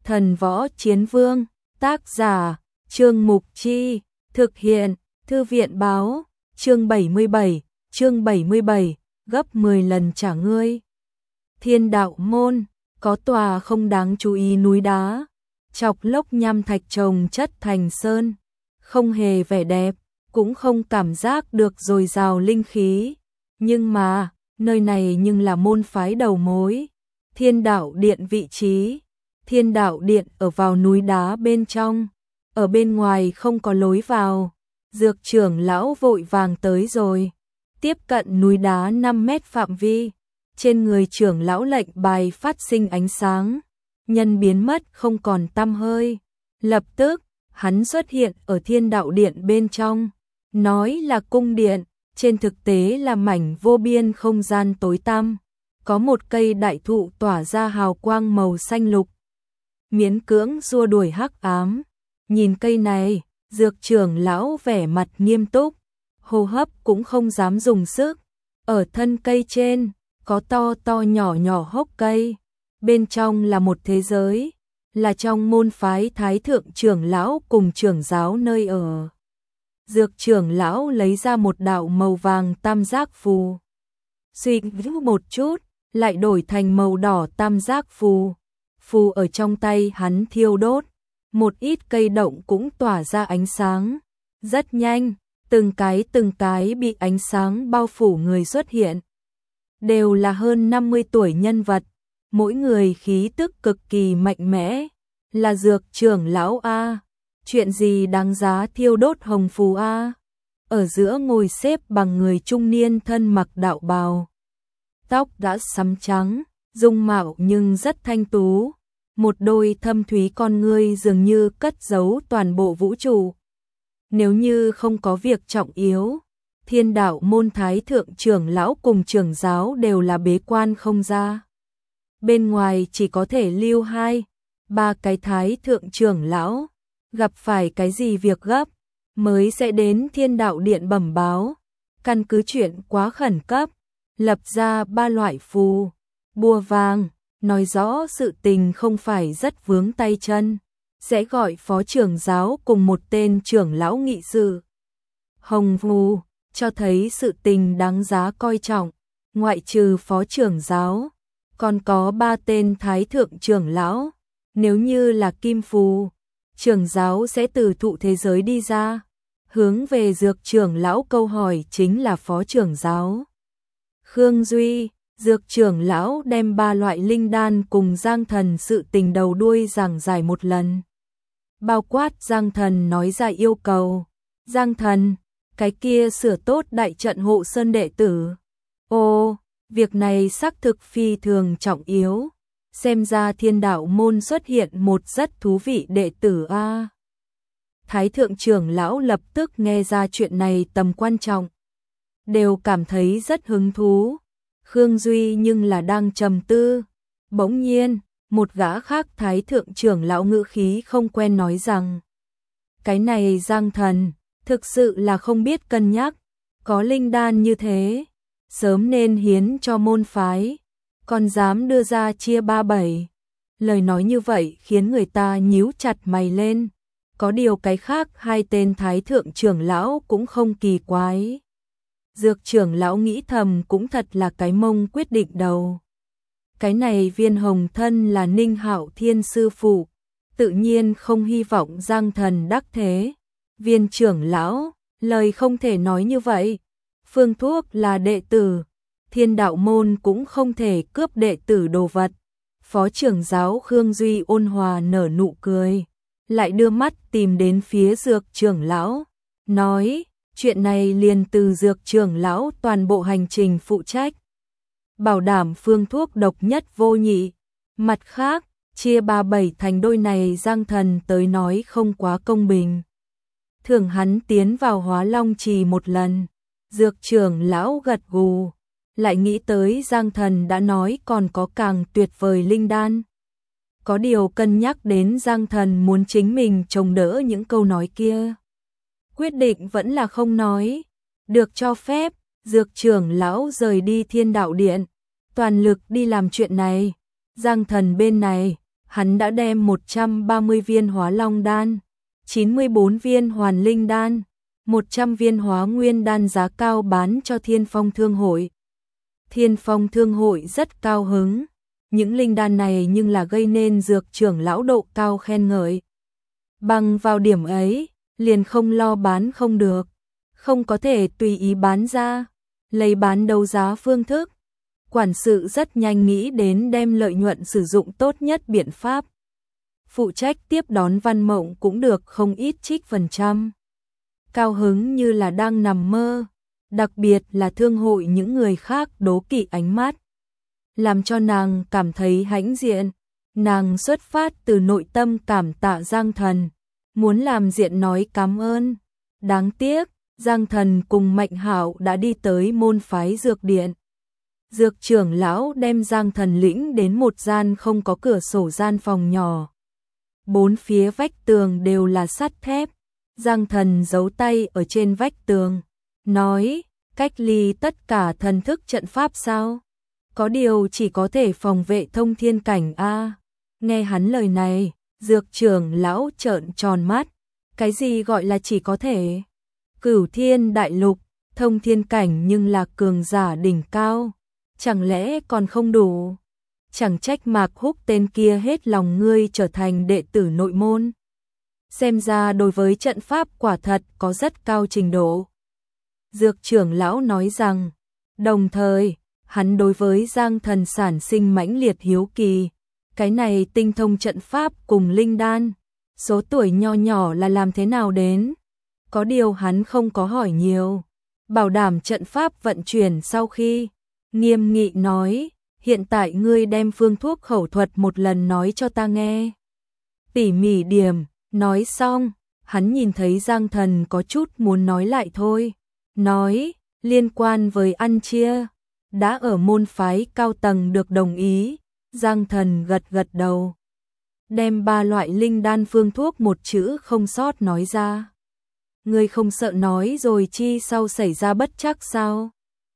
Thần Võ Chiến Vương, tác giả, Trương Mục Chi, thực hiện, Thư viện báo, chương 77, gấp 10 lần trả ngươi. Thiên Đạo Môn, có tòa không đáng chú ý núi đá, chọc lốc nham thạch chồng chất thành sơn, không hề vẻ đẹp, cũng không cảm giác được dồi dào linh khí, nhưng mà, nơi này nhưng là môn phái đầu mối, Thiên Đạo Điện vị trí. Thiên Đạo Điện ở vào núi đá bên trong, ở bên ngoài không có lối vào. Dược trưởng lão vội vàng tới rồi, tiếp cận núi đá 5 mét phạm vi, trên người trưởng lão lệnh bài phát sinh ánh sáng, nhân biến mất không còn tăm hơi. Lập tức, hắn xuất hiện ở Thiên Đạo Điện bên trong, nói là cung điện, trên thực tế là mảnh vô biên không gian tối tăm, có một cây đại thụ tỏa ra hào quang màu xanh lục, miễn cưỡng xua đuổi hắc ám. Nhìn cây này, dược trưởng lão vẻ mặt nghiêm túc, hô hấp cũng không dám dùng sức. Ở thân cây trên, có to to nhỏ nhỏ hốc cây, bên trong là một thế giới, là trong môn phái Thái Thượng trưởng lão cùng trưởng giáo nơi ở. Dược trưởng lão lấy ra một đạo màu vàng tam giác phù, suy nghĩ một chút, lại đổi thành màu đỏ tam giác phù. Phù ở trong tay hắn thiêu đốt, một ít cây động cũng tỏa ra ánh sáng. Rất nhanh, từng cái bị ánh sáng bao phủ người xuất hiện. Đều là hơn 50 tuổi nhân vật, mỗi người khí tức cực kỳ mạnh mẽ, là dược trưởng lão A. Chuyện gì đáng giá thiêu đốt hồng phù A? Ở giữa ngồi xếp bằng người trung niên thân mặc đạo bào. Tóc đã sẫm trắng, dung mạo nhưng rất thanh tú. Một đôi thâm thúy con ngươi dường như cất giấu toàn bộ vũ trụ. Nếu như không có việc trọng yếu, Thiên Đạo môn Thái Thượng trưởng lão cùng trưởng giáo đều là bế quan không ra. Bên ngoài chỉ có thể lưu 2-3 cái Thái Thượng trưởng lão, gặp phải cái gì việc gấp, mới sẽ đến Thiên Đạo Điện bẩm báo. Căn cứ chuyện quá khẩn cấp, lập ra 3 loại phù, bùa vàng, nói rõ sự tình không phải rất vướng tay chân, sẽ gọi phó trưởng giáo cùng một tên trưởng lão nghị sự. Hồng phù, cho thấy sự tình đáng giá coi trọng, ngoại trừ phó trưởng giáo, còn có 3 tên Thái Thượng trưởng lão. Nếu như là kim phù, trưởng giáo sẽ từ thụ thế giới đi ra, hướng về dược trưởng lão câu hỏi chính là phó trưởng giáo. Khương Duy, dược trưởng lão đem 3 loại linh đan cùng Giang Thần sự tình đầu đuôi giảng giải một lần. Bao quát Giang Thần nói ra yêu cầu. Giang Thần, cái kia sửa tốt đại trận hộ sơn đệ tử. Ô, việc này xác thực phi thường trọng yếu. Xem ra Thiên Đạo môn xuất hiện một rất thú vị đệ tử A. Thái Thượng trưởng lão lập tức nghe ra chuyện này tầm quan trọng, đều cảm thấy rất hứng thú. Khương Duy nhưng là đang trầm tư. Bỗng nhiên, một gã khác Thái Thượng trưởng lão ngữ khí không quen nói rằng: cái này Giang Thần, thực sự là không biết cân nhắc, có linh đan như thế, sớm nên hiến cho môn phái, còn dám đưa ra chia 3-7. Lời nói như vậy khiến người ta nhíu chặt mày lên. Có điều cái khác 2 tên Thái Thượng trưởng lão cũng không kỳ quái. Dược trưởng lão nghĩ thầm cũng thật là cái mông quyết định đầu. Cái này Viên Hồng thân là Ninh Hạo Thiên sư phụ, tự nhiên không hy vọng Giang Thần đắc thế. Viên trưởng lão, lời không thể nói như vậy. Phương Thuốc là đệ tử, Thiên Đạo môn cũng không thể cướp đệ tử đồ vật. Phó trưởng giáo Khương Duy ôn hòa nở nụ cười, lại đưa mắt tìm đến phía dược trưởng lão, nói: chuyện này liền từ dược trưởng lão toàn bộ hành trình phụ trách, bảo đảm phương thuốc độc nhất vô nhị. Mặt khác, chia 3-7 thành đôi này Giang Thần tới nói không quá công bình. Thường hắn tiến vào Hóa Long Trì một lần. Dược trưởng lão gật gù, lại nghĩ tới Giang Thần đã nói còn có càng tuyệt vời linh đan. Có điều cân nhắc đến Giang Thần muốn chính mình chống đỡ những câu nói kia, quyết định vẫn là không nói. Được cho phép, dược trưởng lão rời đi Thiên Đạo Điện, toàn lực đi làm chuyện này. Giang Thần bên này, hắn đã đem 130 viên hóa long đan, 94 viên hoàn linh đan, 100 viên hóa nguyên đan giá cao bán cho Thiên Phong Thương hội. Thiên Phong Thương hội rất cao hứng, những linh đan này nhưng là gây nên Dược trưởng lão độ cao khen ngợi. Bằng vào điểm ấy, liền không lo bán không được, không có thể tùy ý bán ra, lấy bán đấu giá phương thức. Quản sự rất nhanh nghĩ đến đem lợi nhuận sử dụng tốt nhất biện pháp. Phụ trách tiếp đón Văn Mộng cũng được không ít trích phần trăm. Cao hứng như là đang nằm mơ, đặc biệt là thương hội những người khác đố kỵ ánh mắt, làm cho nàng cảm thấy hãnh diện. Nàng xuất phát từ nội tâm cảm tạ Giang Thần, muốn làm diện nói cảm ơn. Đáng tiếc, Giang Thần cùng Mạnh Hạo đã đi tới môn phái dược điện. Dược trưởng lão đem Giang Thần lĩnh đến một gian không có cửa sổ gian phòng nhỏ. Bốn phía vách tường đều là sắt thép. Giang Thần giấu tay ở trên vách tường, nói, cách ly tất cả thần thức trận pháp sao? Có điều chỉ có thể phòng vệ thông thiên cảnh a. Nghe hắn lời này, dược trưởng lão trợn tròn mắt, cái gì gọi là chỉ có thể? Cửu Thiên đại lục, thông thiên cảnh nhưng là cường giả đỉnh cao, chẳng lẽ còn không đủ? Chẳng trách Mạc Húc tên kia hết lòng ngươi trở thành đệ tử nội môn. Xem ra đối với trận pháp quả thật có rất cao trình độ. Dược trưởng lão nói rằng, đồng thời, hắn đối với Giang Thần sản sinh mãnh liệt hiếu kỳ. Cái này tinh thông trận pháp cùng linh đan, số tuổi nho nhỏ là làm thế nào đến? Có điều hắn không có hỏi nhiều, bảo đảm trận pháp vận chuyển sau khi, nghiêm nghị nói, hiện tại ngươi đem phương thuốc khẩu thuật một lần nói cho ta nghe. Tỉ mỉ điểm, nói xong, hắn nhìn thấy Giang Thần có chút muốn nói lại thôi, nói, liên quan với ăn chia, đã ở môn phái cao tầng được đồng ý. Giang Thần gật gật đầu, đem 3 loại linh đan phương thuốc một chữ không sót nói ra. Ngươi không sợ nói rồi chi sau xảy ra bất trắc sao?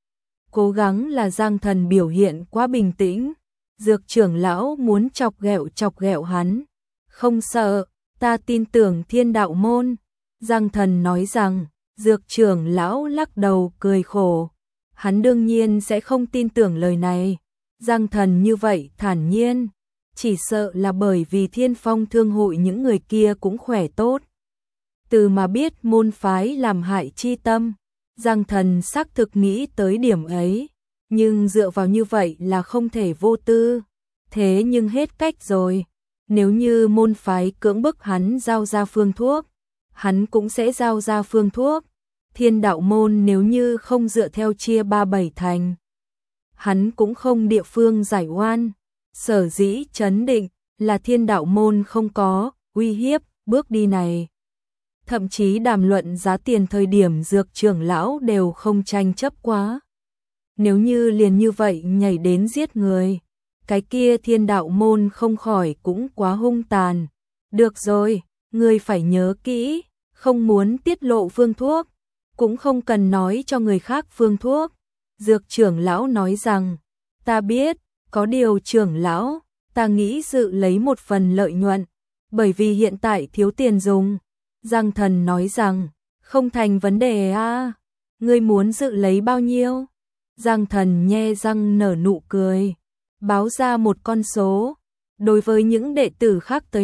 Cố gắng là Giang Thần biểu hiện quá bình tĩnh. Dược trưởng lão muốn chọc ghẹo hắn. Không sợ, ta tin tưởng Thiên đạo môn. Giang Thần nói rằng, dược trưởng lão lắc đầu cười khổ. Hắn đương nhiên sẽ không tin tưởng lời này. Giang Thần như vậy thản nhiên, chỉ sợ là bởi vì Thiên Phong Thương hội những người kia cũng khỏe tốt. Từ mà biết môn phái làm hại chi tâm, Giang Thần xác thực nghĩ tới điểm ấy, nhưng dựa vào như vậy là không thể vô tư. Thế nhưng hết cách rồi, nếu như môn phái cưỡng bức hắn giao ra phương thuốc, hắn cũng sẽ giao ra phương thuốc. Thiên đạo môn nếu như không dựa theo chia 3/7 thành, hắn cũng không địa phương giải oan. Sở dĩ chấn định là Thiên đạo môn không có uy hiếp bước đi này. Thậm chí đàm luận giá tiền thời điểm dược trưởng lão đều không tranh chấp quá. Nếu như liền như vậy nhảy đến giết người, cái kia Thiên đạo môn không khỏi cũng quá hung tàn. Được rồi, ngươi phải nhớ kỹ, không muốn tiết lộ phương thuốc, cũng không cần nói cho người khác phương thuốc. Dược trưởng lão nói rằng, ta biết, có điều trưởng lão, ta nghĩ dự lấy một phần lợi nhuận, bởi vì hiện tại thiếu tiền dùng. Giang Thần nói rằng, không thành vấn đề a, ngươi muốn dự lấy bao nhiêu? Giang Thần nhe răng nở nụ cười, báo ra một con số. Đối với những đệ tử khác tới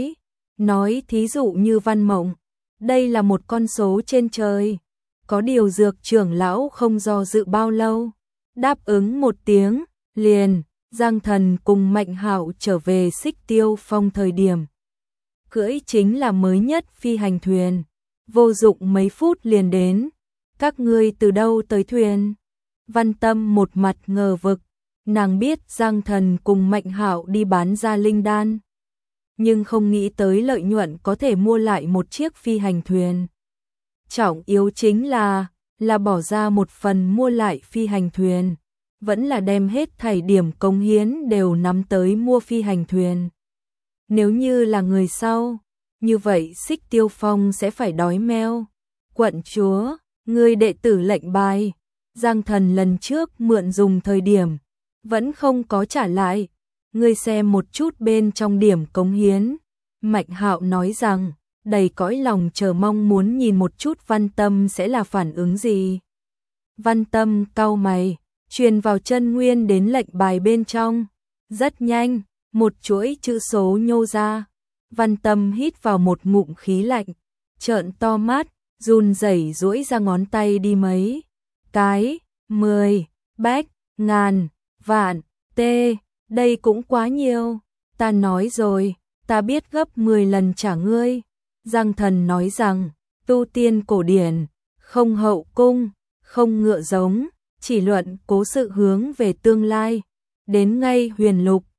nói thí dụ như Văn Mộng, đây là một con số trên trời. Có điều dược trưởng lão không do dự bao lâu, đáp ứng một tiếng, liền. Giang Thần cùng Mạnh Hạo trở về Xích Tiêu Phong thời điểm, cưỡi chính là mới nhất phi hành thuyền, vô dụng mấy phút liền đến. Các ngươi từ đâu tới thuyền? Văn Tâm một mặt ngờ vực, nàng biết Giang Thần cùng Mạnh Hạo đi bán ra linh đan, nhưng không nghĩ tới lợi nhuận có thể mua lại một chiếc phi hành thuyền. Trọng yếu chính là bỏ ra một phần mua lại phi hành thuyền, vẫn là đem hết thảy điểm cống hiến đều nắm tới mua phi hành thuyền. Nếu như là người sau, như vậy Xích Tiêu Phong sẽ phải đói meo. Quận chúa, ngươi đệ tử lệnh bài, Giang Thần lần trước mượn dùng thời điểm, vẫn không có trả lại. Ngươi xem một chút bên trong điểm cống hiến. Mạnh Hạo nói rằng, đầy cõi lòng chờ mong muốn nhìn một chút Văn Tâm sẽ là phản ứng gì. Văn Tâm cau mày, truyền vào chân nguyên đến lệnh bài bên trong. Rất nhanh, một chuỗi chữ số nhô ra. Văn Tâm hít vào một ngụm khí lạnh, trợn to mắt, run rẩy duỗi ra ngón tay đi mấy cái, 10, bách, ngàn, vạn, tê, đây cũng quá nhiều. Ta nói rồi, ta biết gấp 10 lần trả ngươi. Giang Thần nói rằng, tu tiên cổ điển, không hậu cung, không ngựa giống, chỉ luận cố sự hướng về tương lai. Đến ngay huyền lục,